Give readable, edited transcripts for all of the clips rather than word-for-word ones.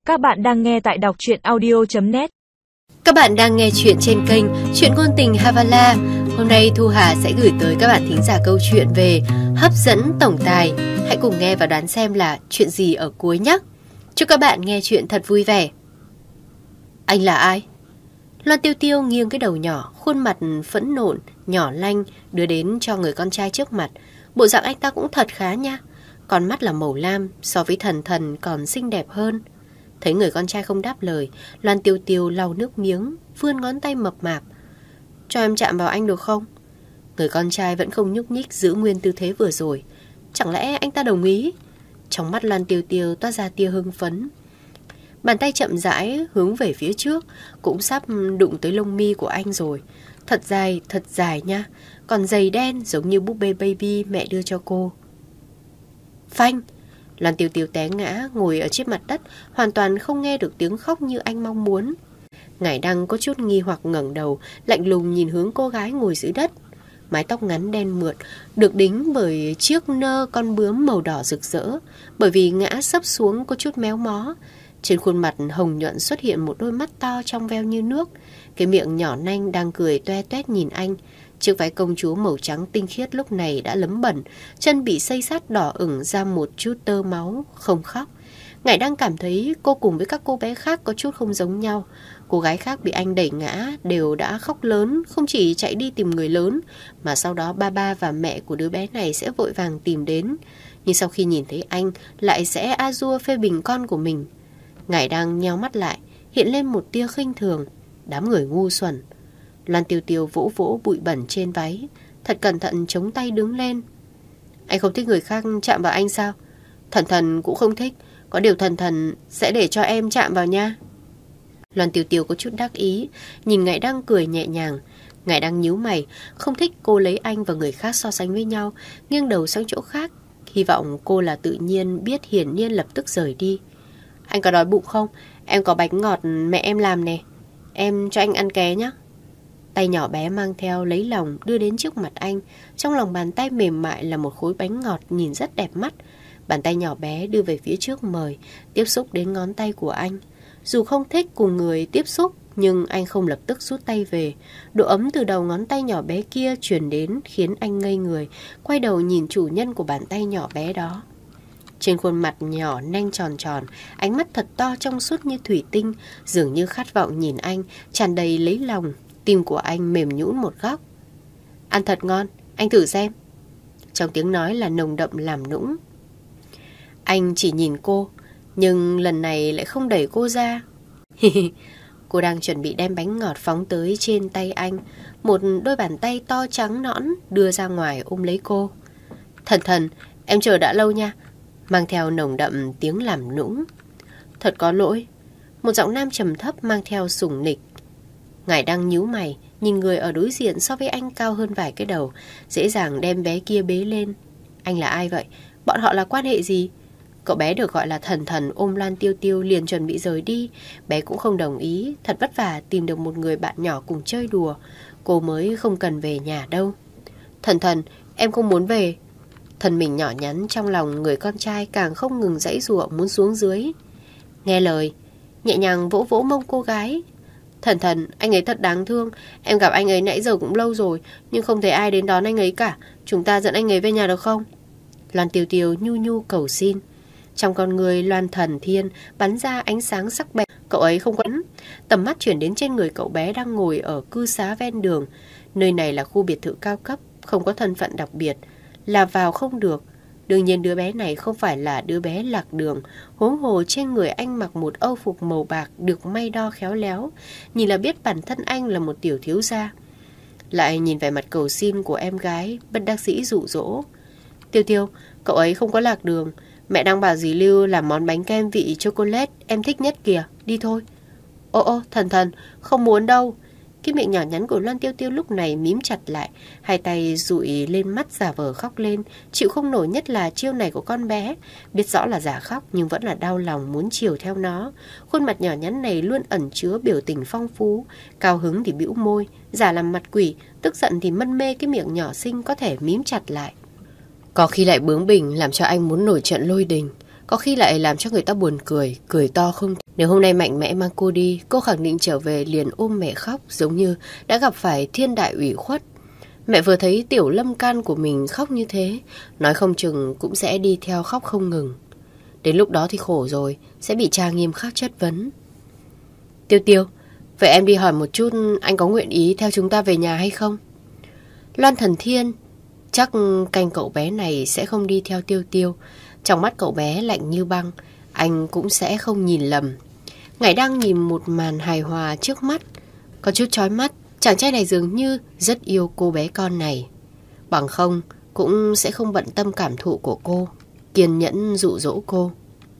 Các bạn đang nghe tại đọc truyện audio.net. Các bạn đang nghe chuyện trên kênh Chuyện Ngôn Tình Havala. Hôm nay Thu Hà sẽ gửi tới các bạn thính giả câu chuyện về hấp dẫn tổng tài. Hãy cùng nghe và đoán xem là chuyện gì ở cuối nhé. Chúc các bạn nghe chuyện thật vui vẻ. Anh là ai? Loan Tiêu Tiêu nghiêng cái đầu nhỏ, khuôn mặt phẫn nộ, nhỏ lanh đưa đến cho người con trai trước mặt. Bộ dạng anh ta cũng thật khá nha. Con mắt là màu lam, so với Thần Thần còn xinh đẹp hơn. Thấy người con trai không đáp lời, Loan Tiêu Tiêu lau nước miếng, vươn ngón tay mập mạp. Cho em chạm vào anh được không? Người con trai vẫn không nhúc nhích, giữ nguyên tư thế vừa rồi. Chẳng lẽ anh ta đồng ý? Trong mắt Loan Tiêu Tiêu toát ra tia hưng phấn. Bàn tay chậm rãi hướng về phía trước, cũng sắp đụng tới lông mi của anh rồi. Thật dài nha, còn dày đen giống như búp bê baby mẹ đưa cho cô. Phanh! Loan Tiêu Tiêu té ngã, ngồi ở trên mặt đất, hoàn toàn không nghe được tiếng khóc như anh mong muốn. Ngải Đăng có chút nghi hoặc ngẩng đầu, lạnh lùng nhìn hướng cô gái ngồi dưới đất. Mái tóc ngắn đen mượt, được đính bởi chiếc nơ con bướm màu đỏ rực rỡ, bởi vì ngã sấp xuống có chút méo mó. Trên khuôn mặt hồng nhuận xuất hiện một đôi mắt to trong veo như nước, cái miệng nhỏ nanh đang cười toe toét nhìn anh. Chiếc váy công chúa màu trắng tinh khiết lúc này đã lấm bẩn, chân bị xây xát đỏ ửng ra một chút tơ máu, không khóc. Ngải đang cảm thấy cô cùng với các cô bé khác có chút không giống nhau. Cô gái khác bị anh đẩy ngã đều đã khóc lớn, không chỉ chạy đi tìm người lớn, mà sau đó ba và mẹ của đứa bé này sẽ vội vàng tìm đến. Nhưng sau khi nhìn thấy anh, lại sẽ a dua phê bình con của mình. Ngải đang nheo mắt lại, hiện lên một tia khinh thường. Đám người ngu xuẩn. Loan Tiêu Tiêu vỗ vỗ bụi bẩn trên váy, thật cẩn thận chống tay đứng lên. Anh không thích người khác chạm vào anh sao? Thần Thần cũng không thích, có điều Thần Thần sẽ để cho em chạm vào nha. Loan Tiêu Tiêu có chút đắc ý, nhìn Ngải Đăng cười nhẹ nhàng. Ngải Đăng nhíu mày, không thích cô lấy anh và người khác so sánh với nhau, nghiêng đầu sang chỗ khác. Hy vọng cô là tự nhiên biết hiển nhiên lập tức rời đi. Anh có đói bụng không? Em có bánh ngọt mẹ em làm nè, em cho anh ăn ké nhé. Tay nhỏ bé mang theo lấy lòng đưa đến trước mặt anh. Trong lòng bàn tay mềm mại là một khối bánh ngọt nhìn rất đẹp mắt. Bàn tay nhỏ bé đưa về phía trước mời, tiếp xúc đến ngón tay của anh. Dù không thích cùng người tiếp xúc, nhưng anh không lập tức rút tay về. Độ ấm từ đầu ngón tay nhỏ bé kia truyền đến khiến anh ngây người, quay đầu nhìn chủ nhân của bàn tay nhỏ bé đó. Trên khuôn mặt nhỏ nanh tròn tròn, ánh mắt thật to trong suốt như thủy tinh, dường như khát vọng nhìn anh, tràn đầy lấy lòng. Tim của anh mềm nhũn một góc. Ăn thật ngon, anh thử xem. Trong tiếng nói là nồng đậm làm nũng. Anh chỉ nhìn cô, nhưng lần này lại không đẩy cô ra. Cô đang chuẩn bị đem bánh ngọt phóng tới trên tay anh. Một đôi bàn tay to trắng nõn đưa ra ngoài ôm lấy cô. Thần Thần, em chờ đã lâu nha. Mang theo nồng đậm tiếng làm nũng. Thật có lỗi. Một giọng nam trầm thấp mang theo sủng nịch. Ngải đang nhíu mày, nhìn người ở đối diện so với anh cao hơn vài cái đầu, dễ dàng đem bé kia bế lên. Anh là ai vậy? Bọn họ là quan hệ gì? Cậu bé được gọi là Thần Thần ôm Loan Tiêu Tiêu liền chuẩn bị rời đi. Bé cũng không đồng ý, thật vất vả tìm được một người bạn nhỏ cùng chơi đùa. Cô mới không cần về nhà đâu. Thần Thần, em không muốn về. Thân mình nhỏ nhắn trong lòng người con trai càng không ngừng giãy giụa muốn xuống dưới. Nghe lời, nhẹ nhàng vỗ vỗ mông cô gái. Thần Thần, anh ấy thật đáng thương. Em gặp anh ấy nãy giờ cũng lâu rồi, nhưng không thấy ai đến đón anh ấy cả. Chúng ta dẫn anh ấy về nhà được không? Loan Tiêu Tiêu nhu nhu cầu xin. Trong con người Loan Thần Thiên bắn ra ánh sáng sắc bén. Cậu ấy không quẫn. Tầm mắt chuyển đến trên người cậu bé đang ngồi ở cư xá ven đường. Nơi này là khu biệt thự cao cấp, không có thân phận đặc biệt, là vào không được. Đương nhiên đứa bé này không phải là đứa bé lạc đường. Huống hồ trên người anh mặc một âu phục màu bạc được may đo khéo léo, nhìn là biết bản thân anh là một tiểu thiếu gia. Lại nhìn vẻ mặt cầu xin của em gái, bất đắc dĩ dụ dỗ. Tiêu Tiêu, cậu ấy không có lạc đường. Mẹ đang bảo dì Lưu làm món bánh kem vị chocolate em thích nhất kìa, đi thôi. Ô, Thần Thần, không muốn đâu. Cái miệng nhỏ nhắn của Loan Tiêu Tiêu lúc này mím chặt lại, hai tay dụi lên mắt giả vờ khóc lên. Chịu không nổi nhất là chiêu này của con bé. Biết rõ là giả khóc nhưng vẫn là đau lòng muốn chiều theo nó. Khuôn mặt nhỏ nhắn này luôn ẩn chứa biểu tình phong phú. Cao hứng thì bĩu môi, giả làm mặt quỷ, tức giận thì mân mê cái miệng nhỏ xinh có thể mím chặt lại. Có khi lại bướng bỉnh làm cho anh muốn nổi trận lôi đình. có khi lại làm cho người ta buồn cười, cười to không. Nếu hôm nay mạnh mẽ mang cô đi, cô khẳng định trở về liền ôm mẹ khóc, giống như đã gặp phải thiên đại ủy khuất. Mẹ vừa thấy tiểu Lâm can của mình khóc như thế, nói không chừng cũng sẽ đi theo khóc không ngừng. Đến lúc đó thì khổ rồi, sẽ bị cha nghiêm khắc chất vấn. Tiêu Tiêu, vậy em đi hỏi một chút anh có nguyện ý theo chúng ta về nhà hay không? Loan Thần Thiên chắc canh cậu bé này sẽ không đi theo Tiêu Tiêu. Trong mắt cậu bé lạnh như băng, anh cũng sẽ không nhìn lầm. Ngải đang nhìn một màn hài hòa trước mắt, có chút chói mắt. Chàng trai này dường như rất yêu cô bé con này. Bằng không cũng sẽ không bận tâm cảm thụ của cô, kiên nhẫn dụ dỗ cô.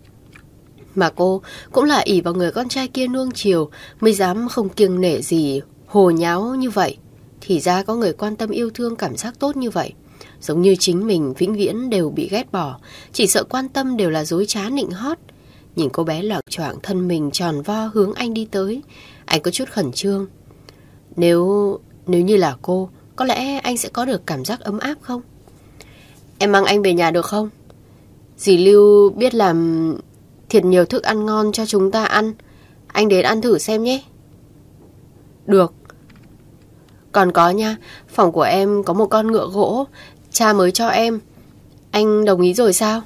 Mà cô cũng là ỷ vào người con trai kia nuông chiều mới dám không kiêng nể gì hồ nháo như vậy. Thì ra có người quan tâm yêu thương cảm giác tốt như vậy. Giống như chính mình vĩnh viễn đều bị ghét bỏ, chỉ sợ quan tâm đều là dối trá nịnh hót. Nhìn cô bé loạng choạng thân mình tròn vo hướng anh đi tới, anh có chút khẩn trương. Nếu như là cô, có lẽ anh sẽ có được cảm giác ấm áp không? Em mang anh về nhà được không? Dì Lưu biết làm thiệt nhiều thức ăn ngon cho chúng ta ăn. Anh đến ăn thử xem nhé. Được. Còn có nha, phòng của em có một con ngựa gỗ, cha mới cho em. Anh đồng ý rồi sao?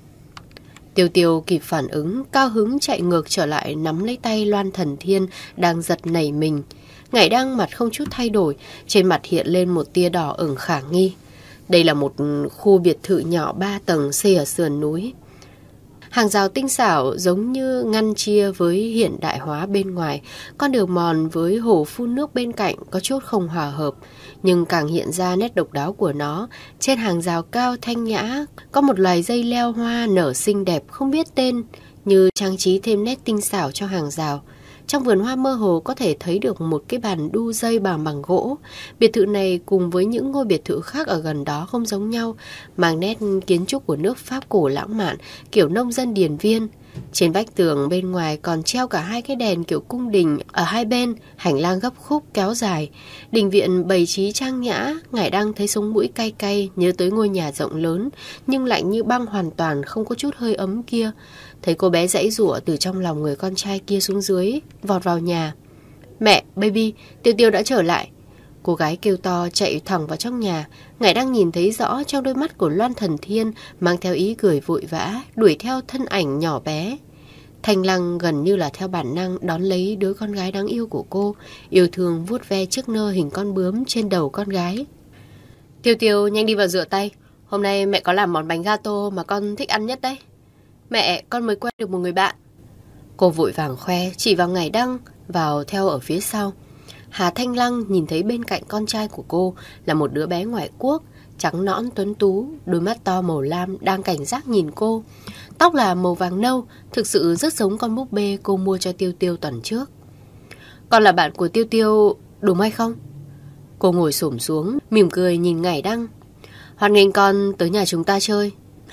Tiêu Tiêu kịp phản ứng, cao hứng chạy ngược trở lại nắm lấy tay Loan Thần Thiên đang giật nảy mình. Ngải đang mặt không chút thay đổi, trên mặt hiện lên một tia đỏ ửng khả nghi. Đây là một khu biệt thự nhỏ 3 tầng xây ở sườn núi. Hàng rào tinh xảo giống như ngăn chia với hiện đại hóa bên ngoài, con đường mòn với hồ phun nước bên cạnh có chút không hòa hợp, nhưng càng hiện ra nét độc đáo của nó. Trên hàng rào cao thanh nhã có một loài dây leo hoa nở xinh đẹp không biết tên, như trang trí thêm nét tinh xảo cho hàng rào. Trong vườn hoa mơ hồ có thể thấy được một cái bàn đu dây bằng gỗ. Biệt thự này cùng với những ngôi biệt thự khác ở gần đó không giống nhau, mang nét kiến trúc của nước Pháp cổ lãng mạn, kiểu nông dân điền viên. Trên vách tường bên ngoài còn treo cả 2 cái đèn kiểu cung đình ở hai bên, hành lang gấp khúc kéo dài. Đình viện bày trí trang nhã, Ngải đang thấy sống mũi cay cay, nhớ tới ngôi nhà rộng lớn nhưng lạnh như băng, hoàn toàn không có chút hơi ấm kia. Thấy cô bé giãy giụa từ trong lòng người con trai kia xuống dưới, vọt vào nhà. Mẹ, baby, Tiêu Tiêu đã trở lại. Cô gái kêu to chạy thẳng vào trong nhà. Ngải đang nhìn thấy rõ trong đôi mắt của Loan Thần Thiên mang theo ý cười vội vã, đuổi theo thân ảnh nhỏ bé. Thanh Lăng gần như là theo bản năng đón lấy đứa con gái đáng yêu của cô, yêu thương vuốt ve chiếc nơ hình con bướm trên đầu con gái. Tiêu Tiêu, nhanh đi vào rửa tay. Hôm nay mẹ có làm món bánh gato mà con thích ăn nhất đấy. Mẹ, con mới quen được một người bạn. Cô vội vàng khoe, chỉ vào Ngải Đăng vào theo ở phía sau. Hà Thanh Lăng nhìn thấy bên cạnh con trai của cô là một đứa bé ngoại quốc, trắng nõn tuấn tú, đôi mắt to màu lam đang cảnh giác nhìn cô. Tóc là màu vàng nâu, thực sự rất giống con búp bê cô mua cho Tiêu Tiêu tuần trước. Con là bạn của Tiêu Tiêu, đúng hay không? Cô ngồi xổm xuống, mỉm cười nhìn Ngải Đăng. Hoan nghênh con tới nhà chúng ta chơi.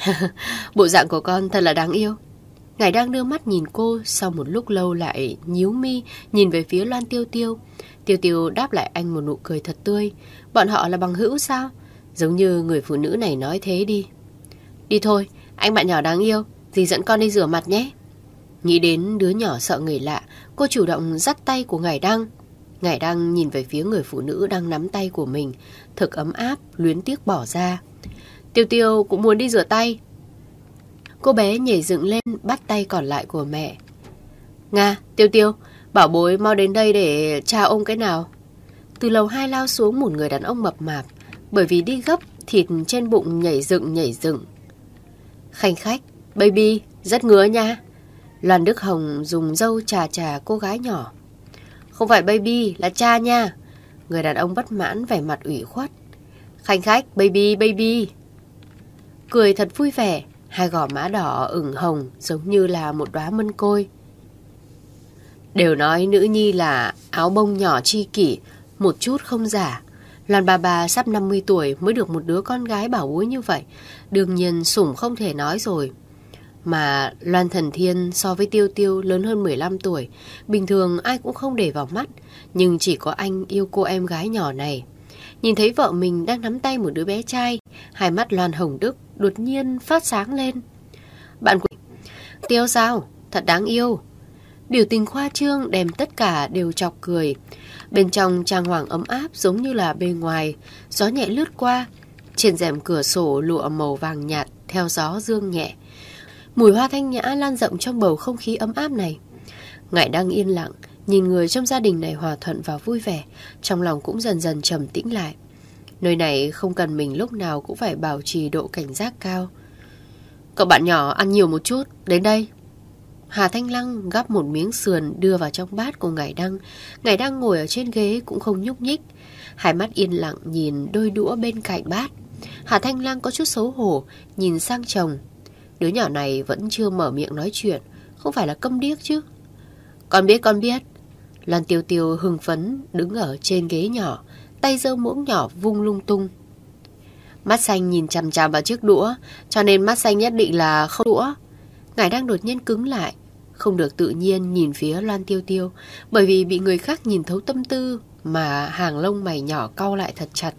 Bộ dạng của con thật là đáng yêu. Ngải đang đưa mắt nhìn cô, sau một lúc lâu lại nhíu mi nhìn về phía Loan Tiêu Tiêu. Tiêu Tiêu đáp lại anh một nụ cười thật tươi. Bọn họ là bằng hữu sao? Giống như người phụ nữ này nói thế đi. Đi thôi, anh bạn nhỏ đáng yêu, dì dẫn con đi rửa mặt nhé. Nghĩ đến đứa nhỏ sợ người lạ, cô chủ động dắt tay của Ngải Đăng. Ngải Đăng nhìn về phía người phụ nữ đang nắm tay của mình, thực ấm áp, luyến tiếc bỏ ra. Tiêu Tiêu cũng muốn đi rửa tay. Cô bé nhảy dựng lên bắt tay còn lại của mẹ. Nga, Tiêu Tiêu, bảo bối mau đến đây để cha ôm cái nào. Từ lầu 2 lao xuống một người đàn ông mập mạp, bởi vì đi gấp thịt trên bụng nhảy dựng. Khanh khách, baby, rất ngứa nha. Loan Đức Hồng dùng dâu chà cô gái nhỏ. Không phải baby, là cha nha. Người đàn ông bất mãn vẻ mặt ủy khuất. Khanh khách, baby. Cười thật vui vẻ, hai gò má đỏ ửng hồng giống như là một đóa mân côi. Đều nói nữ nhi là áo bông nhỏ chi kỷ, một chút không giả. Loan bà sắp 50 tuổi mới được một đứa con gái bảo bối như vậy, đương nhiên sủng không thể nói rồi. Mà Loan Thần Thiên so với Tiêu Tiêu lớn hơn 15 tuổi, bình thường ai cũng không để vào mắt, nhưng chỉ có anh yêu cô em gái nhỏ này. Nhìn thấy vợ mình đang nắm tay một đứa bé trai, hai mắt Loan Hồng Đức đột nhiên phát sáng lên. Bạn của Tiêu sao? Thật đáng yêu. Biểu tình khoa trương đem tất cả đều chọc cười. Bên trong trang hoàng ấm áp giống như là bên ngoài. Gió nhẹ lướt qua. Trên rèm cửa sổ lụa màu vàng nhạt theo gió dương nhẹ. Mùi hoa thanh nhã lan rộng trong bầu không khí ấm áp này. Ngải đang yên lặng, nhìn người trong gia đình này hòa thuận và vui vẻ, trong lòng cũng dần dần trầm tĩnh lại. Nơi này không cần mình lúc nào cũng phải bảo trì độ cảnh giác cao. Cậu bạn nhỏ ăn nhiều một chút, đến đây. Hà Thanh Lăng gắp một miếng sườn đưa vào trong bát của Ngải Đăng. Ngải Đăng ngồi ở trên ghế cũng không nhúc nhích, hai mắt yên lặng nhìn đôi đũa bên cạnh bát. Hà Thanh Lăng có chút xấu hổ, nhìn sang chồng. Đứa nhỏ này vẫn chưa mở miệng nói chuyện, không phải là câm điếc chứ. Con biết. Loan Tiêu Tiêu hưng phấn đứng ở trên ghế nhỏ, tay giơ muỗng nhỏ vung lung tung. Mắt xanh nhìn chằm chằm vào chiếc đũa, cho nên mắt xanh nhất định là không đũa. Ngải đang đột nhiên cứng lại, không được tự nhiên nhìn phía Loan Tiêu Tiêu, bởi vì bị người khác nhìn thấu tâm tư mà hàng lông mày nhỏ cau lại thật chặt.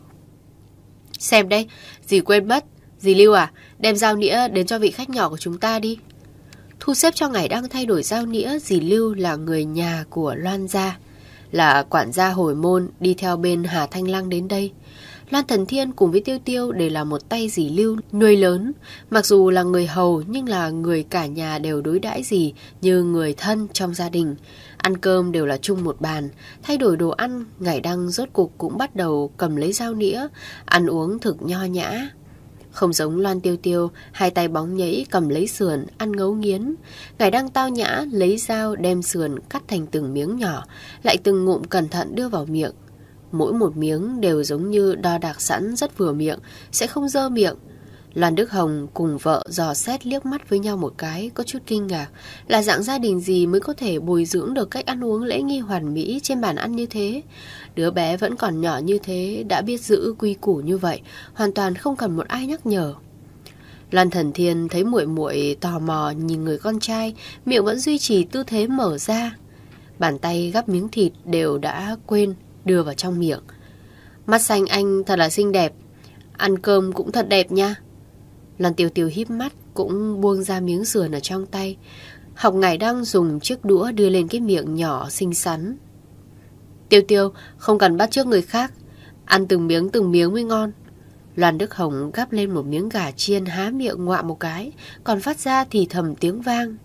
Xem đây, dì quên mất. Dì Lưu à, đem dao nĩa đến cho vị khách nhỏ của chúng ta đi. Thu xếp cho Ngải đang thay đổi dao nĩa. Dì Lưu là người nhà của Loan gia, là quản gia hồi môn, đi theo bên Hà Thanh Lăng đến đây. Loan Thần Thiên cùng với Tiêu Tiêu đều là một tay dì Lưu nuôi lớn. Mặc dù là người hầu nhưng là người cả nhà đều đối đãi dì như người thân trong gia đình. Ăn cơm đều là chung một bàn. Thay đổi đồ ăn, Ngải Đăng rốt cục cũng bắt đầu cầm lấy dao nĩa, ăn uống thực nho nhã. Không giống Loan Tiêu Tiêu, hai tay bóng nhảy cầm lấy sườn, ăn ngấu nghiến. Ngải Đăng tao nhã lấy dao đem sườn cắt thành từng miếng nhỏ, lại từng ngụm cẩn thận đưa vào miệng. Mỗi một miếng đều giống như đo đạc sẵn rất vừa miệng, sẽ không dơ miệng. Loan Đức Hồng cùng vợ dò xét liếc mắt với nhau một cái, có chút kinh ngạc. Là dạng gia đình gì mới có thể bồi dưỡng được cách ăn uống lễ nghi hoàn mỹ trên bàn ăn như thế? Đứa bé vẫn còn nhỏ như thế, đã biết giữ quy củ như vậy, hoàn toàn không cần một ai nhắc nhở. Loan Thần Thiên thấy muội muội tò mò nhìn người con trai, miệng vẫn duy trì tư thế mở ra. Bàn tay gắp miếng thịt đều đã quên đưa vào trong miệng. Mắt xanh anh thật là xinh đẹp, ăn cơm cũng thật đẹp nha. Loan Tiêu Tiêu híp mắt cũng buông ra miếng sườn ở trong tay, học Ngải Đăng dùng chiếc đũa đưa lên cái miệng nhỏ xinh xắn. Tiêu Tiêu không cần bắt chước người khác, ăn từng miếng mới ngon. Loan Đức Hồng gắp lên một miếng gà chiên, há miệng ngoạ một cái, còn phát ra thì thầm tiếng vang.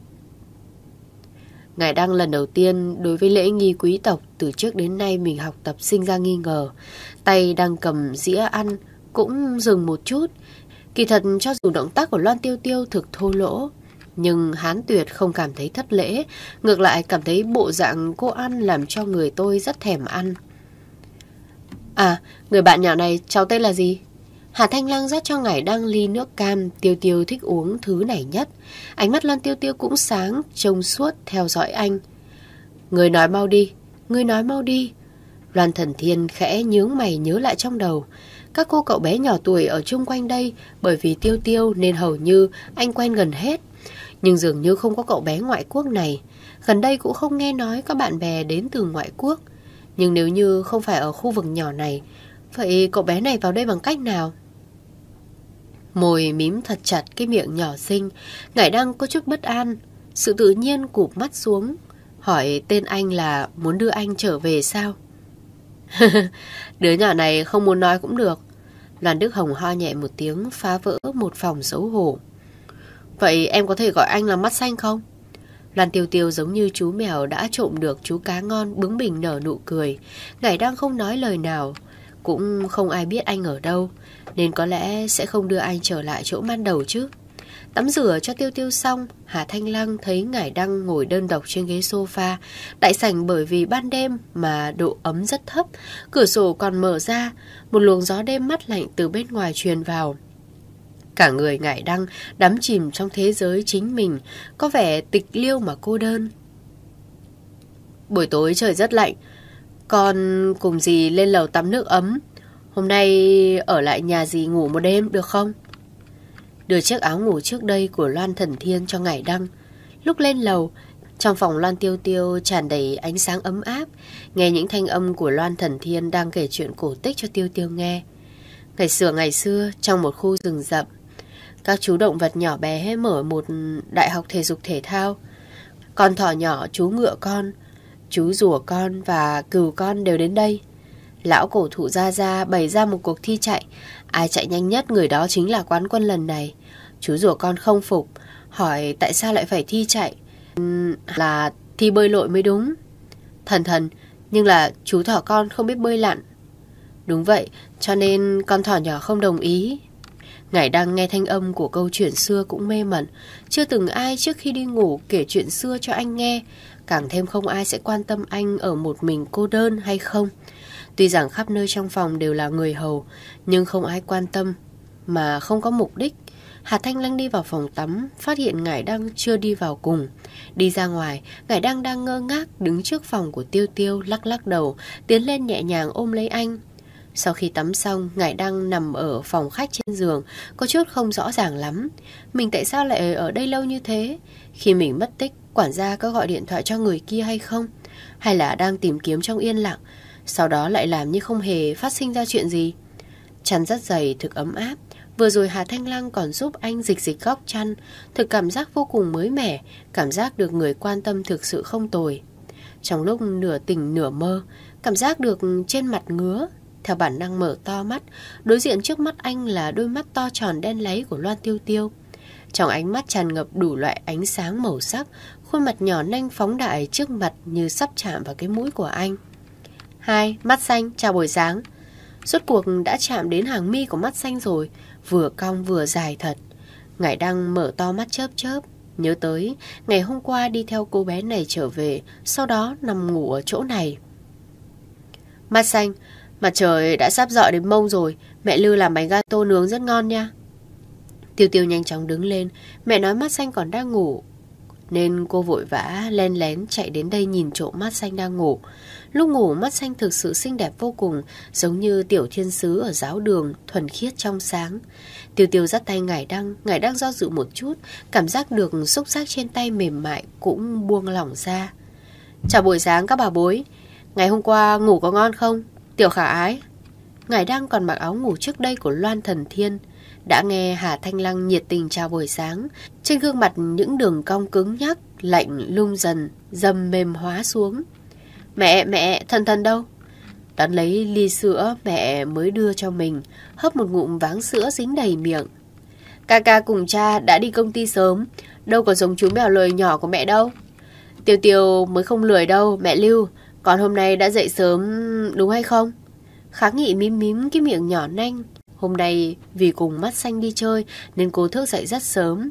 Ngải Đăng lần đầu tiên đối với lễ nghi quý tộc từ trước đến nay mình học tập sinh ra nghi ngờ. Tay đang cầm dĩa ăn cũng dừng một chút. Kỳ thật cho dù động tác của Loan Tiêu Tiêu thực thô lỗ, nhưng Hán Tuyệt không cảm thấy thất lễ, ngược lại cảm thấy bộ dạng cô ăn làm cho người tôi rất thèm ăn. À, người bạn nhỏ này cháu tên là gì? Hà Thanh Lăng rót cho Ngải Đăng ly nước cam. Tiêu Tiêu thích uống thứ này nhất. Ánh mắt Loan Tiêu Tiêu cũng sáng, trông suốt theo dõi anh. Người nói mau đi. Loan Thần Thiên khẽ nhướng mày nhớ lại trong đầu. Các cô cậu bé nhỏ tuổi ở chung quanh đây, bởi vì Tiêu Tiêu nên hầu như anh quen gần hết. Nhưng dường như không có cậu bé ngoại quốc này. Gần đây cũng không nghe nói có bạn bè đến từ ngoại quốc. Nhưng nếu như không phải ở khu vực nhỏ này, vậy cậu bé này vào đây bằng cách nào? Môi mím thật chặt cái miệng nhỏ xinh, Ngải Đăng có chút bất an. Sự tự nhiên cụp mắt xuống, hỏi tên anh là muốn đưa anh trở về sao? Đứa nhỏ này không muốn nói cũng được. Loan Đức Hồng ho nhẹ một tiếng, phá vỡ một phòng xấu hổ. Vậy em có thể gọi anh là mắt xanh không? Loan Tiêu Tiêu giống như chú mèo đã trộm được chú cá ngon, bướng bỉnh nở nụ cười. Ngải Đăng không nói lời nào, cũng không ai biết anh ở đâu, nên có lẽ sẽ không đưa anh trở lại chỗ ban đầu chứ. Tắm rửa cho Tiêu Tiêu xong, Hà Thanh Lăng thấy Ngải Đăng ngồi đơn độc trên ghế sofa. Đại sảnh bởi vì ban đêm mà độ ấm rất thấp, cửa sổ còn mở ra, một luồng gió đêm mát lạnh từ bên ngoài truyền vào. Cả người Ngải Đăng đắm chìm trong thế giới chính mình, có vẻ tịch liêu mà cô đơn. Buổi tối trời rất lạnh, con cùng dì lên lầu tắm nước ấm. Hôm nay ở lại nhà dì ngủ một đêm được không? Đưa chiếc áo ngủ trước đây của Loan Thần Thiên cho Ngải Đăng. Lúc lên lầu, trong phòng Loan Tiêu Tiêu tràn đầy ánh sáng ấm áp, nghe những thanh âm của Loan Thần Thiên đang kể chuyện cổ tích cho Tiêu Tiêu nghe. Ngày xưa, trong một khu rừng rậm, Các chú động vật nhỏ bé mở một đại học thể dục thể thao. Con thỏ nhỏ, chú ngựa con, chú rùa con và cừu con đều đến đây. Lão cổ thụ Gia Gia bày ra một cuộc thi chạy. Ai chạy nhanh nhất người đó chính là quán quân lần này. Chú rùa con không phục, hỏi tại sao lại phải thi chạy. Là thi bơi lội mới đúng. Thần, nhưng là chú thỏ con không biết bơi lặn. Đúng vậy, cho nên con thỏ nhỏ không đồng ý. Ngải Đăng nghe thanh âm của câu chuyện xưa cũng mê mẩn. Chưa từng ai trước khi đi ngủ kể chuyện xưa cho anh nghe. Càng thêm không ai sẽ quan tâm anh ở một mình cô đơn hay không. Tuy rằng khắp nơi trong phòng đều là người hầu, nhưng không ai quan tâm, mà không có mục đích. Hà Thanh Lăng đi vào phòng tắm, phát hiện Ngải Đăng chưa đi vào cùng. Đi ra ngoài, Ngải Đăng đang ngơ ngác đứng trước phòng của Tiêu Tiêu, lắc lắc đầu, tiến lên nhẹ nhàng ôm lấy anh. Sau khi tắm xong, Ngải Đăng nằm ở phòng khách trên giường, có chút không rõ ràng lắm. Mình tại sao lại ở đây lâu như thế? Khi mình mất tích, quản gia có gọi điện thoại cho người kia hay không? Hay là đang tìm kiếm trong yên lặng, sau đó lại làm như không hề phát sinh ra chuyện gì? Chăn rất dày, thực ấm áp. Vừa rồi Hà Thanh Lăng còn giúp anh dịch góc chăn. Thực cảm giác vô cùng mới mẻ, cảm giác được người quan tâm thực sự không tồi. Trong lúc nửa tỉnh nửa mơ, cảm giác được trên mặt ngứa. Theo bản năng mở to mắt, đối diện trước mắt anh là đôi mắt to tròn đen láy của Loan Tiêu Tiêu. Trong ánh mắt tràn ngập đủ loại ánh sáng màu sắc, khuôn mặt nhỏ nanh phóng đại trước mặt như sắp chạm vào cái mũi của anh. Hai, mắt xanh, chào buổi sáng. Rốt cuộc đã chạm đến hàng mi của mắt xanh rồi, vừa cong vừa dài thật. Ngải Đăng mở to mắt chớp chớp, nhớ tới ngày hôm qua đi theo cô bé này trở về, sau đó nằm ngủ ở chỗ này. Mắt xanh, mặt trời đã sắp rọi đến mông rồi, mẹ Lư làm bánh gato nướng rất ngon nha. Tiêu Tiêu nhanh chóng đứng lên, mẹ nói mắt xanh còn đang ngủ, nên cô vội vã len lén chạy đến đây nhìn trộm mắt xanh đang ngủ. Lúc ngủ mắt xanh thực sự xinh đẹp vô cùng, giống như tiểu thiên sứ ở giáo đường, thuần khiết trong sáng. Tiêu Tiêu dắt tay Ngải Đăng do dự một chút, cảm giác được xúc giác trên tay mềm mại cũng buông lỏng ra. Chào buổi sáng các bà bối, ngày hôm qua ngủ có ngon không? Tiểu khả ái. Ngải Đăng còn mặc áo ngủ trước đây của Loan Thần Thiên. Đã nghe Hà Thanh Lăng nhiệt tình chào buổi sáng, trên gương mặt những đường cong cứng nhắc, lạnh lung dần, dầm mềm hóa xuống. Mẹ, thần đâu? Đón lấy ly sữa mẹ mới đưa cho mình, hấp một ngụm váng sữa dính đầy miệng. Ca cùng cha đã đi công ty sớm, đâu có giống chú mèo lười nhỏ của mẹ đâu. Tiêu Tiêu mới không lười đâu, mẹ Lưu, con hôm nay đã dậy sớm đúng hay không? Kháng Nghị mím cái miệng nhỏ nanh. Hôm nay vì cùng mắt xanh đi chơi nên cô thức dậy rất sớm.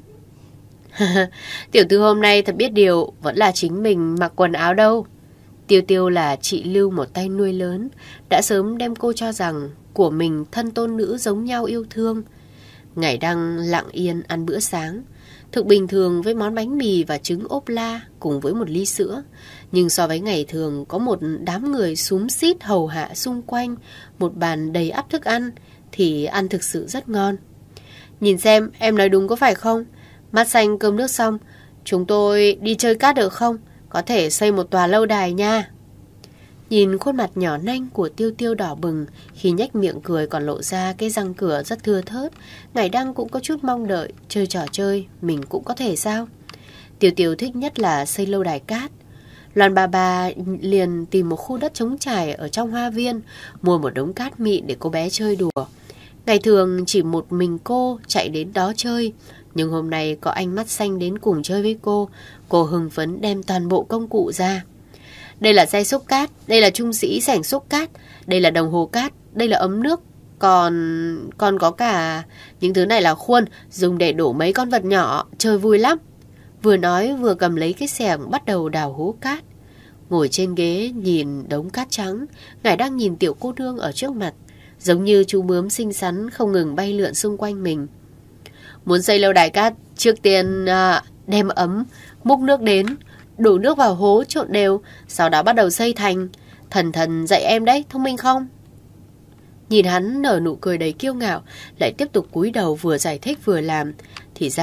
Tiểu Tư hôm nay thật biết điều, vẫn là chính mình mặc quần áo đâu. Tiêu Tiêu là chị Lưu một tay nuôi lớn, đã sớm đem cô cho rằng của mình thân tôn nữ giống nhau yêu thương. Ngải Đăng lặng yên ăn bữa sáng, thực bình thường với món bánh mì và trứng ốp la cùng với một ly sữa. Nhưng so với ngày thường có một đám người xúm xít hầu hạ xung quanh, một bàn đầy ắp thức ăn, thì ăn thực sự rất ngon. Nhìn xem em nói đúng có phải không? Mắt xanh cơm nước xong, chúng tôi đi chơi cát được không? Có thể xây một tòa lâu đài nha. Nhìn khuôn mặt nhỏ nanh của Tiêu Tiêu đỏ bừng, khi nhếch miệng cười còn lộ ra cái răng cửa rất thưa thớt. Ngải Đăng cũng có chút mong đợi, chơi trò chơi, mình cũng có thể sao? Tiêu Tiêu thích nhất là xây lâu đài cát. Loan bà liền tìm một khu đất trống trải ở trong hoa viên, mua một đống cát mịn để cô bé chơi đùa. Ngày thường chỉ một mình cô chạy đến đó chơi, nhưng hôm nay có anh mắt xanh đến cùng chơi với cô hưng phấn đem toàn bộ công cụ ra. Đây là xe xúc cát, đây là trung sĩ xẻng xúc cát, đây là đồng hồ cát, đây là ấm nước, còn có cả những thứ này là khuôn, dùng để đổ mấy con vật nhỏ, chơi vui lắm. Vừa nói vừa cầm lấy cái xẻng bắt đầu đào hố cát. Ngồi trên ghế nhìn đống cát trắng, Ngải Đăng nhìn tiểu cô nương ở trước mặt, giống như chú bướm xinh xắn không ngừng bay lượn xung quanh mình. Muốn xây lâu đài cát, trước tiên đem ấm, múc nước đến, đổ nước vào hố trộn đều, sau đó bắt đầu xây thành. Thần dạy em đấy, thông minh không? Nhìn hắn nở nụ cười đầy kiêu ngạo, lại tiếp tục cúi đầu vừa giải thích vừa làm. Thì ra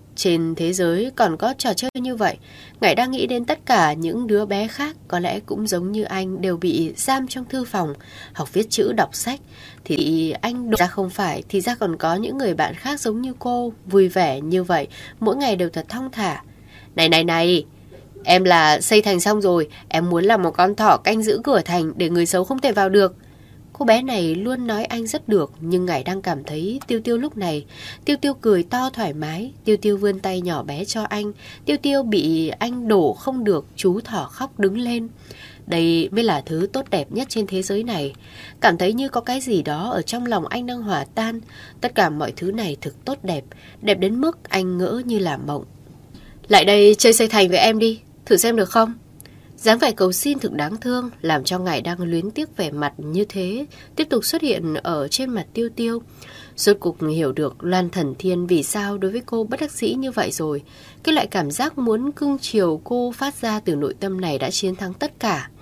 Trên thế giới còn có trò chơi như vậy. Ngải đang nghĩ đến tất cả những đứa bé khác có lẽ cũng giống như anh, đều bị giam trong thư phòng, học viết chữ đọc sách. Thì anh ra không phải, thì ra còn có những người bạn khác giống như cô, vui vẻ như vậy, mỗi ngày đều thật thong thả. Này, em là xây thành xong rồi, em muốn làm một con thỏ canh giữ cửa thành để người xấu không thể vào được. Cô bé này luôn nói anh rất được, nhưng Ngải đang cảm thấy Tiêu Tiêu lúc này. Tiêu Tiêu cười to thoải mái, Tiêu Tiêu vươn tay nhỏ bé cho anh. Tiêu Tiêu bị anh đổ không được, chú thỏ khóc đứng lên. Đây mới là thứ tốt đẹp nhất trên thế giới này. Cảm thấy như có cái gì đó ở trong lòng anh đang hòa tan. Tất cả mọi thứ này thực tốt đẹp, đẹp đến mức anh ngỡ như là mộng. Lại đây chơi xây thành với em đi, thử xem được không? Dáng vẻ cầu xin thực đáng thương, làm cho Ngải đang luyến tiếc vẻ mặt như thế tiếp tục xuất hiện ở trên mặt Tiêu Tiêu. Rốt cục hiểu được Loan Thần Thiên vì sao đối với cô bất đắc dĩ như vậy rồi. Cái loại cảm giác muốn cưng chiều cô phát ra từ nội tâm này đã chiến thắng tất cả.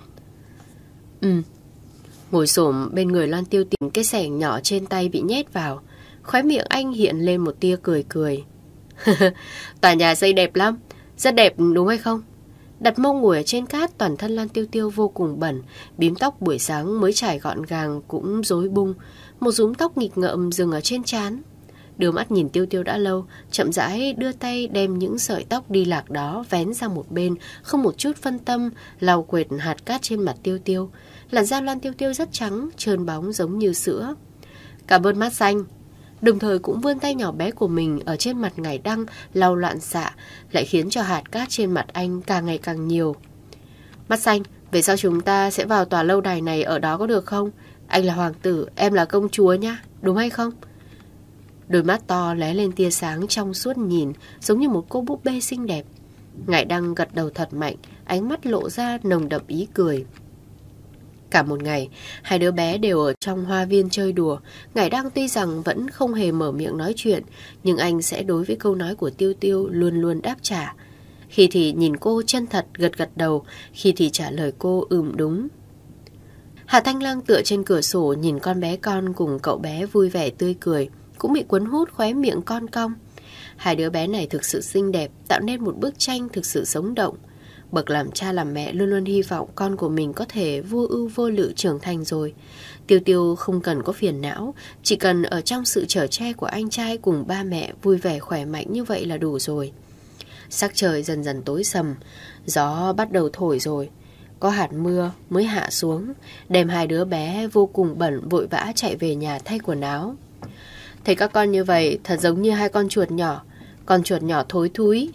Ngồi xổm bên người Loan Tiêu tìm cái xẻng nhỏ trên tay bị nhét vào. Khóe miệng anh hiện lên một tia cười cười. Tòa nhà xây đẹp lắm, rất đẹp đúng hay không? Đặt mông ngồi ở trên cát, toàn thân Loan Tiêu Tiêu vô cùng bẩn, bím tóc buổi sáng mới trải gọn gàng cũng rối bung, một rúm tóc nghịch ngợm dừng ở trên trán. Đưa mắt nhìn Tiêu Tiêu đã lâu, chậm rãi đưa tay đem những sợi tóc đi lạc đó vén sang một bên, không một chút phân tâm, lau quệt hạt cát trên mặt Tiêu Tiêu. Làn da Loan Tiêu Tiêu rất trắng, trơn bóng giống như sữa. Cảm ơn Mắt Xanh. Đồng thời cũng vươn tay nhỏ bé của mình ở trên mặt Ngải Đăng lau loạn xạ, lại khiến cho hạt cát trên mặt anh càng ngày càng nhiều. Mắt Xanh, về sau chúng ta sẽ vào tòa lâu đài này ở đó có được không? Anh là hoàng tử, em là công chúa nhá, đúng hay không? Đôi mắt to lóe lên tia sáng trong suốt nhìn, giống như một cô búp bê xinh đẹp. Ngải Đăng gật đầu thật mạnh, ánh mắt lộ ra nồng đậm ý cười. Cả một ngày, hai đứa bé đều ở trong hoa viên chơi đùa. Ngải Đăng tuy rằng vẫn không hề mở miệng nói chuyện, nhưng anh sẽ đối với câu nói của Tiêu Tiêu luôn luôn đáp trả. Khi thì nhìn cô chân thật gật gật đầu, khi thì trả lời cô đúng. Hà Thanh Lăng tựa trên cửa sổ nhìn con bé con cùng cậu bé vui vẻ tươi cười, cũng bị cuốn hút, khóe miệng con cong. Hai đứa bé này thực sự xinh đẹp, tạo nên một bức tranh thực sự sống động. Bậc làm cha làm mẹ luôn luôn hy vọng con của mình có thể vô ưu vô lự trưởng thành rồi. Tiêu Tiêu không cần có phiền não, chỉ cần ở trong sự chở che của anh trai cùng ba mẹ vui vẻ khỏe mạnh như vậy là đủ rồi. Sắc trời dần dần tối sầm, gió bắt đầu thổi rồi. Có hạt mưa mới hạ xuống, đem hai đứa bé vô cùng bẩn vội vã chạy về nhà thay quần áo. Thấy các con như vậy thật giống như hai con chuột nhỏ, con chuột nhỏ thối thúi.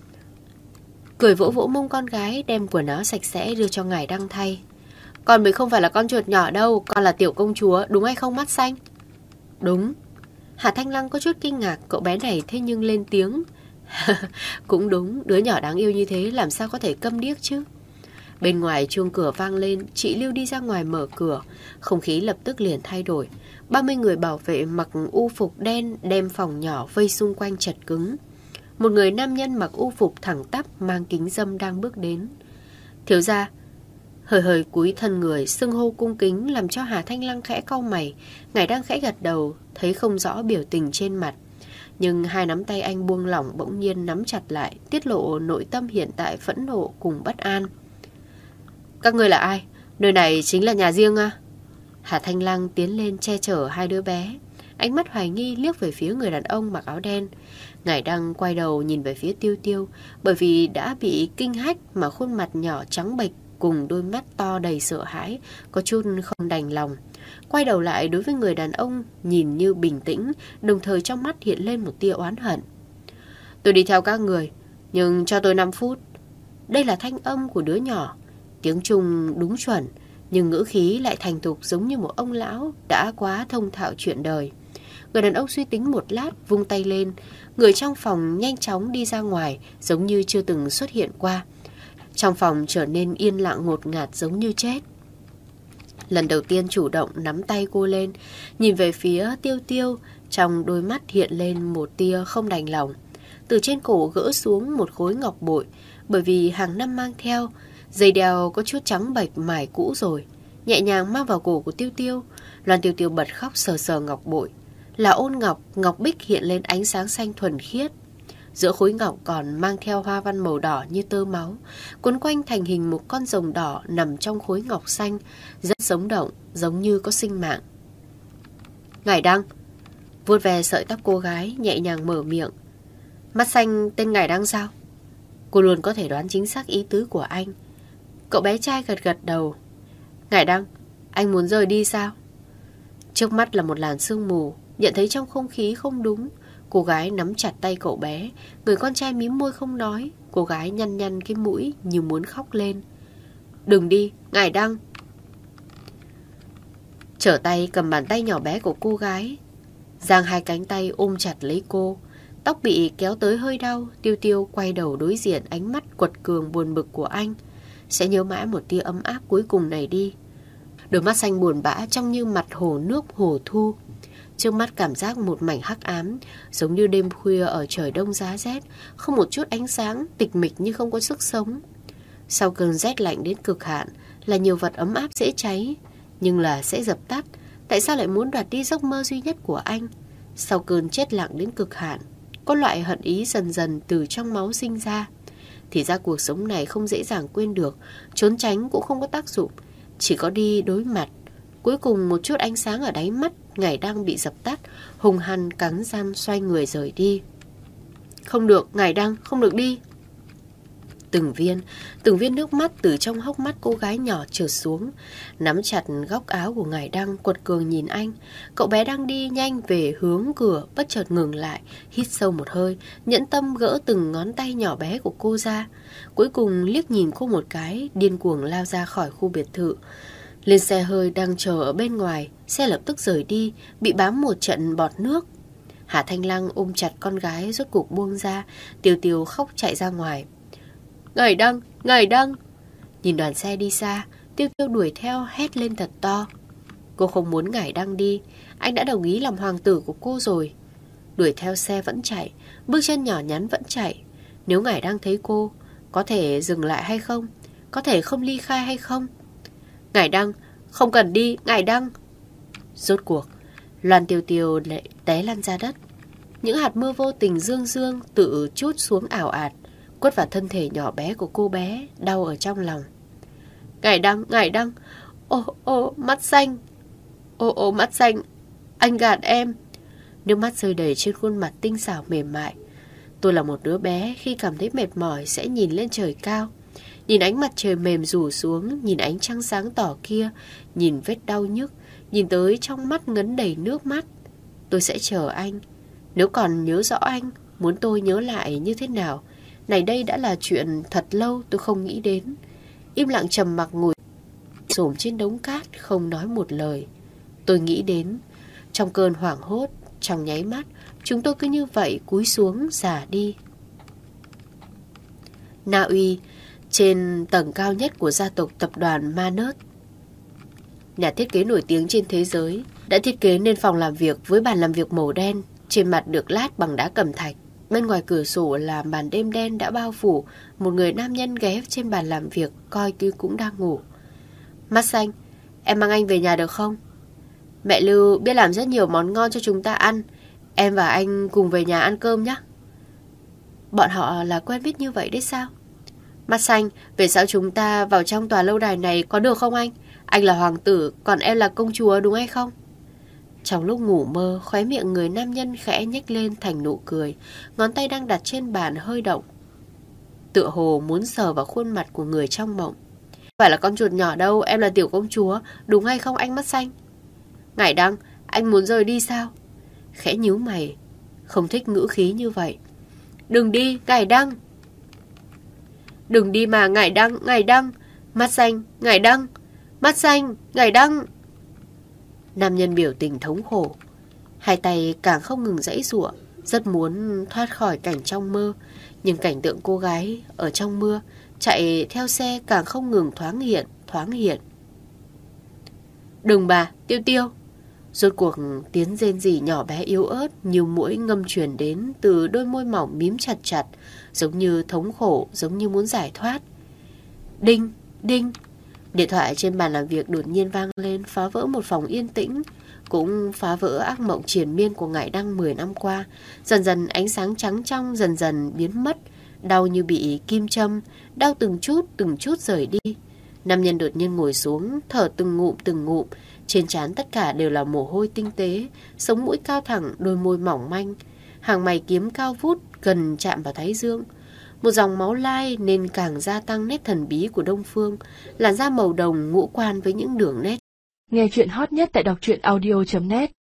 Cười vỗ vỗ mông con gái, đem quần áo sạch sẽ đưa cho Ngải Đăng thay. Con mới không phải là con chuột nhỏ đâu, con là tiểu công chúa, đúng hay không Mắt Xanh? Đúng. Hà Thanh Lăng có chút kinh ngạc, cậu bé này thế nhưng lên tiếng. Cũng đúng, đứa nhỏ đáng yêu như thế làm sao có thể câm điếc chứ. Bên ngoài chuông cửa vang lên, chị Lưu đi ra ngoài mở cửa, không khí lập tức liền thay đổi. 30 người bảo vệ mặc u phục đen đem phòng nhỏ vây xung quanh chật cứng. Một người nam nhân mặc u phục thẳng tắp mang kính râm đang bước đến. Thiếu gia. Hời cúi thân người, xưng hô cung kính làm cho Hà Thanh Lăng khẽ cau mày. Ngải Đang khẽ gật đầu, thấy không rõ biểu tình trên mặt. Nhưng hai nắm tay anh buông lỏng bỗng nhiên nắm chặt lại, tiết lộ nội tâm hiện tại phẫn nộ cùng bất an. Các ngươi là ai? Nơi này chính là nhà riêng à? Hà Thanh Lăng tiến lên che chở hai đứa bé. Ánh mắt hoài nghi liếc về phía người đàn ông mặc áo đen. Ngải Đăng quay đầu nhìn về phía Tiêu Tiêu, bởi vì đã bị kinh hách mà khuôn mặt nhỏ trắng bệch cùng đôi mắt to đầy sợ hãi, có chút không đành lòng. Quay đầu lại đối với người đàn ông nhìn như bình tĩnh, đồng thời trong mắt hiện lên một tia oán hận. Tôi đi theo các người, nhưng cho tôi 5 phút. Đây là thanh âm của đứa nhỏ, tiếng Trung đúng chuẩn, nhưng ngữ khí lại thành thục giống như một ông lão đã quá thông thạo chuyện đời. Người đàn ông suy tính một lát, vung tay lên. Người trong phòng nhanh chóng đi ra ngoài, giống như chưa từng xuất hiện qua. Trong phòng trở nên yên lặng ngột ngạt giống như chết. Lần đầu tiên chủ động nắm tay cô lên, nhìn về phía Tiêu Tiêu, trong đôi mắt hiện lên một tia không đành lòng. Từ trên cổ gỡ xuống một khối ngọc bội, bởi vì hàng năm mang theo, dây đeo có chút trắng bệch mài cũ rồi. Nhẹ nhàng mang vào cổ của Tiêu Tiêu. Loan Tiêu Tiêu bật khóc sờ sờ ngọc bội. Là ôn ngọc, ngọc bích hiện lên ánh sáng xanh thuần khiết. Giữa khối ngọc còn mang theo hoa văn màu đỏ như tơ máu, quấn quanh thành hình một con rồng đỏ nằm trong khối ngọc xanh, rất sống động, giống như có sinh mạng. Ngải Đăng. Vuốt ve sợi tóc cô gái, nhẹ nhàng mở miệng. Mắt xanh tên Ngải Đăng sao? Cô luôn có thể đoán chính xác ý tứ của anh. Cậu bé trai gật gật đầu. Ngải Đăng, anh muốn rời đi sao? Trước mắt là một làn sương mù. Nhận thấy trong không khí không đúng, cô gái nắm chặt tay cậu bé. Người con trai mím môi không nói. Cô gái nhăn nhăn cái mũi như muốn khóc lên. Đừng đi, Ngải Đăng. Trở tay cầm bàn tay nhỏ bé của cô gái, giang hai cánh tay ôm chặt lấy cô. Tóc bị kéo tới hơi đau. Tiêu Tiêu quay đầu đối diện ánh mắt quật cường buồn bực của anh. Sẽ nhớ mãi một tia ấm áp cuối cùng này đi. Đôi mắt xanh buồn bã trông như mặt hồ nước hồ thu. Trước mắt cảm giác một mảnh hắc ám, giống như đêm khuya ở trời đông giá rét, không một chút ánh sáng, tịch mịch như không có sức sống. Sau cơn rét lạnh đến cực hạn là nhiều vật ấm áp dễ cháy, nhưng là sẽ dập tắt. Tại sao lại muốn đoạt đi giấc mơ duy nhất của anh? Sau cơn chết lặng đến cực hạn, có loại hận ý dần dần từ trong máu sinh ra. Thì ra cuộc sống này không dễ dàng quên được, trốn tránh cũng không có tác dụng, chỉ có đi đối mặt. Cuối cùng một chút ánh sáng ở đáy mắt Ngải Đăng bị dập tắt, hung hăng cắn răng xoay người rời đi. Không được, Ngải Đăng, không được đi. Từng viên nước mắt từ trong hốc mắt cô gái nhỏ trượt xuống, nắm chặt góc áo của Ngải Đăng, quật cường nhìn anh. Cậu bé đang đi nhanh về hướng cửa, bất chợt ngừng lại, hít sâu một hơi, nhẫn tâm gỡ từng ngón tay nhỏ bé của cô ra. Cuối cùng liếc nhìn cô một cái, điên cuồng lao ra khỏi khu biệt thự. Lên xe hơi đang chờ ở bên ngoài, xe lập tức rời đi, bị bám một trận bọt nước. Hà Thanh Lăng ôm chặt con gái rốt cuộc buông ra. Tiêu Tiêu khóc chạy ra ngoài. Ngải Đăng, Ngải Đăng. Nhìn đoàn xe đi xa, Tiêu Tiêu đuổi theo hét lên thật to. Cô không muốn Ngải Đăng đi, anh đã đồng ý làm hoàng tử của cô rồi. Đuổi theo xe vẫn chạy, bước chân nhỏ nhắn vẫn chạy. Nếu Ngải Đăng thấy cô, có thể dừng lại hay không? Có thể không ly khai hay không? Ngải Đăng, không cần đi, Ngải Đăng. Rốt cuộc, Loan Tiêu Tiêu lại té lăn ra đất. Những hạt mưa vô tình dương dương tự trút xuống ảo ạt, quất vào thân thể nhỏ bé của cô bé, đau ở trong lòng. Ngải Đăng, Ngải Đăng. Ô, mắt xanh. Ô, mắt xanh. Anh gạt em. Nước mắt rơi đầy trên khuôn mặt tinh xảo mềm mại. Tôi là một đứa bé, khi cảm thấy mệt mỏi sẽ nhìn lên trời cao, nhìn ánh mặt trời mềm rủ xuống, nhìn ánh trăng sáng tỏ kia, nhìn vết đau nhức, nhìn tới trong mắt ngấn đầy nước mắt. Tôi sẽ chờ anh. Nếu còn nhớ rõ anh, muốn tôi nhớ lại như thế nào? Này đây đã là chuyện thật lâu tôi không nghĩ đến. Im lặng trầm mặc ngồi xổm trên đống cát, không nói một lời. Tôi nghĩ đến. Trong cơn hoảng hốt, trong nháy mắt, chúng tôi cứ như vậy cúi xuống xả đi. Na Uy, trên tầng cao nhất của gia tộc tập đoàn Manus, nhà thiết kế nổi tiếng trên thế giới, đã thiết kế nên phòng làm việc với bàn làm việc màu đen, trên mặt được lát bằng đá cẩm thạch. Bên ngoài cửa sổ là màn đêm đen đã bao phủ. Một người nam nhân ghé trên bàn làm việc, coi như cũng đang ngủ. Mắt xanh, em mang anh về nhà được không? Mẹ Lưu biết làm rất nhiều món ngon cho chúng ta ăn. Em và anh cùng về nhà ăn cơm nhé. Bọn họ là quen biết như vậy đấy sao? Mắt xanh, về sau chúng ta vào trong tòa lâu đài này có được không anh? Anh là hoàng tử, còn em là công chúa đúng hay không? Trong lúc ngủ mơ, khóe miệng người nam nhân khẽ nhếch lên thành nụ cười. Ngón tay đang đặt trên bàn hơi động, tựa hồ muốn sờ vào khuôn mặt của người trong mộng. Phải là con chuột nhỏ đâu, em là tiểu công chúa, đúng hay không anh mắt xanh? Ngải Đăng, anh muốn rời đi sao? Khẽ nhíu mày, không thích ngữ khí như vậy. Đừng đi, Ngải Đăng. Đừng đi mà, Ngải Đăng, Ngải Đăng. Mắt xanh, Ngải Đăng. Mắt xanh, Ngải Đăng. Nam nhân biểu tình thống khổ, hai tay càng không ngừng giãy giụa, rất muốn thoát khỏi cảnh trong mơ. Nhưng cảnh tượng cô gái ở trong mưa chạy theo xe càng không ngừng thoáng hiện. Đừng bà, Tiêu Tiêu. Rốt cuộc tiếng rên rỉ nhỏ bé yếu ớt như muỗi ngâm truyền đến từ đôi môi mỏng mím chặt chặt, giống như thống khổ, giống như muốn giải thoát. Đinh, đinh. Điện thoại trên bàn làm việc đột nhiên vang lên, phá vỡ một phòng yên tĩnh, cũng phá vỡ ác mộng triền miên của Ngải Đăng 10 năm qua. Dần dần ánh sáng trắng trong dần dần biến mất, đau như bị kim châm, đau từng chút rời đi. Nam nhân đột nhiên ngồi xuống, thở từng ngụm, trên trán tất cả đều là mồ hôi tinh tế, sống mũi cao thẳng, đôi môi mỏng manh, hàng mày kiếm cao vút gần chạm vào thái dương. Một dòng máu lai nên càng gia tăng nét thần bí của Đông Phương, làn da màu đồng ngũ quan với những đường nét. Nghe chuyện hot nhất tại đọc truyện audio.net